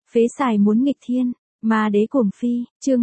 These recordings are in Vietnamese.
Phế xài muốn nghịch thiên, ma đế cuồng phi, chương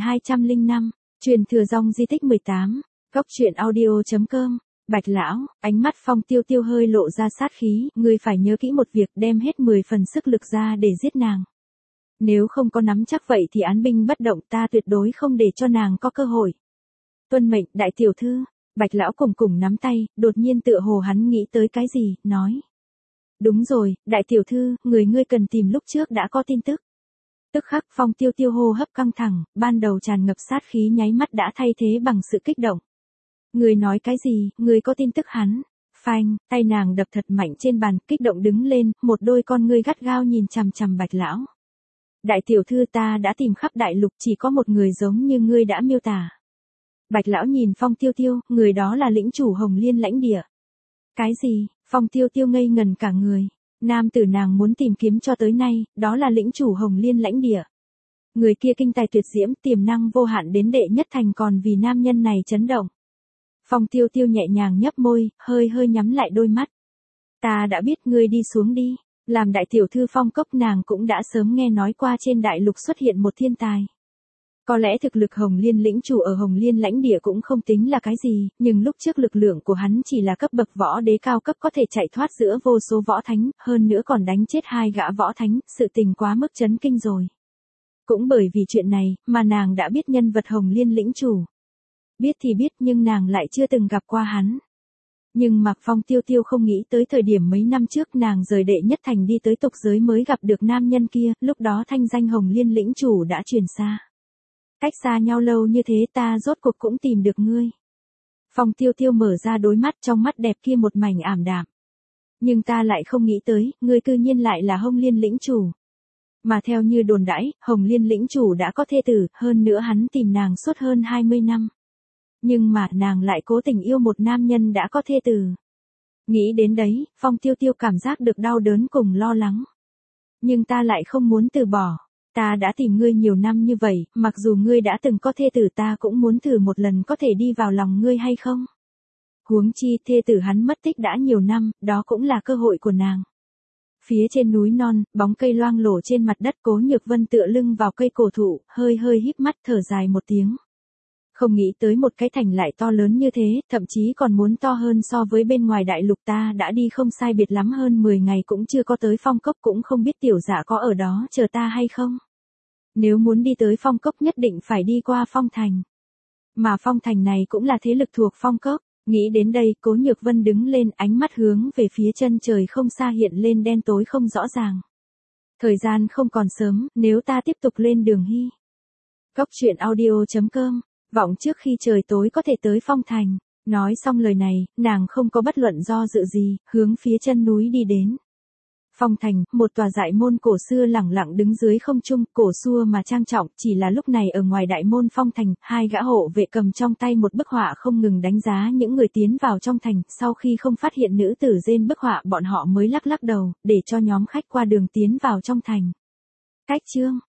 1205, truyền thừa dòng di tích 18, góc truyện audio.com, Bạch lão, ánh mắt Phong Tiêu Tiêu hơi lộ ra sát khí, ngươi phải nhớ kỹ một việc, đem hết 10 phần sức lực ra để giết nàng. Nếu không có nắm chắc vậy thì án binh bất động, ta tuyệt đối không để cho nàng có cơ hội. Tuân mệnh, đại tiểu thư. Bạch lão cùng nắm tay, đột nhiên tựa hồ hắn nghĩ tới cái gì, nói. Đúng rồi, đại tiểu thư, ngươi cần tìm lúc trước đã có tin tức. Tức khắc Phong Tiêu Tiêu hô hấp căng thẳng, ban đầu tràn ngập sát khí nháy mắt đã thay thế bằng sự kích động. Ngươi nói cái gì, ngươi có tin tức hắn. Phanh, tay nàng đập thật mạnh trên bàn, kích động đứng lên, một đôi con ngươi gắt gao nhìn chằm chằm Bạch lão. Đại tiểu thư, ta đã tìm khắp đại lục, chỉ có một người giống như ngươi đã miêu tả. Bạch lão nhìn Phong Tiêu Tiêu, người đó là lĩnh chủ Hồng Liên lãnh địa. Cái gì? Phong Tiêu Tiêu ngây ngần cả người. Nam tử nàng muốn tìm kiếm cho tới nay, đó là lĩnh chủ Hồng Liên lãnh địa. Người kia kinh tài tuyệt diễm, tiềm năng vô hạn đến đệ nhất thành, còn vì nam nhân này chấn động. Phong Tiêu Tiêu nhẹ nhàng nhấp môi, hơi nhắm lại đôi mắt. Ta đã biết, ngươi đi xuống đi. Làm đại tiểu thư Phong Cốc, nàng cũng đã sớm nghe nói qua trên đại lục xuất hiện một thiên tài. Có lẽ thực lực Hồng Liên lĩnh chủ ở Hồng Liên lãnh địa cũng không tính là cái gì, nhưng lúc trước lực lượng của hắn chỉ là cấp bậc võ đế cao cấp, có thể chạy thoát giữa vô số võ thánh, hơn nữa còn đánh chết 2 gã võ thánh, sự tình quá mức chấn kinh rồi. Cũng bởi vì chuyện này, mà nàng đã biết nhân vật Hồng Liên lĩnh chủ. Biết thì biết, nhưng nàng lại chưa từng gặp qua hắn. Nhưng mà Phong Tiêu Tiêu không nghĩ tới thời điểm mấy năm trước nàng rời đệ nhất thành đi tới tục giới mới gặp được nam nhân kia, lúc đó thanh danh Hồng Liên lĩnh chủ đã truyền xa. Cách xa nhau lâu như thế, ta rốt cuộc cũng tìm được ngươi. Phong Tiêu Tiêu mở ra đôi mắt, trong mắt đẹp kia một mảnh ảm đạm. Nhưng ta lại không nghĩ tới, ngươi cư nhiên lại là Hồng Liên lĩnh chủ. Mà theo như đồn đãi, Hồng Liên lĩnh chủ đã có thê tử, hơn nữa hắn tìm nàng suốt hơn 20 năm. Nhưng mà nàng lại cố tình yêu một nam nhân đã có thê tử. Nghĩ đến đấy, Phong Tiêu Tiêu cảm giác được đau đớn cùng lo lắng. Nhưng ta lại không muốn từ bỏ. Ta đã tìm ngươi nhiều năm như vậy, mặc dù ngươi đã từng có thê tử, ta cũng muốn thử một lần có thể đi vào lòng ngươi hay không. Huống chi thê tử hắn mất tích đã nhiều năm, đó cũng là cơ hội của nàng. Phía trên núi non, bóng cây loang lổ trên mặt đất, Cố Nhược Vân tựa lưng vào cây cổ thụ, hơi híp mắt thở dài một tiếng. Không nghĩ tới một cái thành lại to lớn như thế, thậm chí còn muốn to hơn so với bên ngoài đại lục, ta đã đi không sai biệt lắm hơn 10 ngày cũng chưa có tới Phong Cốc, cũng không biết tiểu dạ có ở đó chờ ta hay không. Nếu muốn đi tới Phong Cốc nhất định phải đi qua Phong Thành. Mà Phong Thành này cũng là thế lực thuộc Phong Cốc. Nghĩ đến đây, Cố Nhược Vân đứng lên, ánh mắt hướng về phía chân trời không xa hiện lên đen tối không rõ ràng. Thời gian không còn sớm, nếu ta tiếp tục lên đường hy. Góc truyện audio.com, vọng trước khi trời tối có thể tới Phong Thành. Nói xong lời này, nàng không có bất luận do dự gì, hướng phía chân núi đi đến. Phong Thành, một tòa đại môn cổ xưa lẳng lặng đứng dưới không trung, cổ xưa mà trang trọng, chỉ là lúc này ở ngoài đại môn Phong Thành, 2 gã hộ vệ cầm trong tay một bức họa không ngừng đánh giá những người tiến vào trong thành, sau khi không phát hiện nữ tử trên bức họa, bọn họ mới lắc đầu, để cho nhóm khách qua đường tiến vào trong thành. Cách chương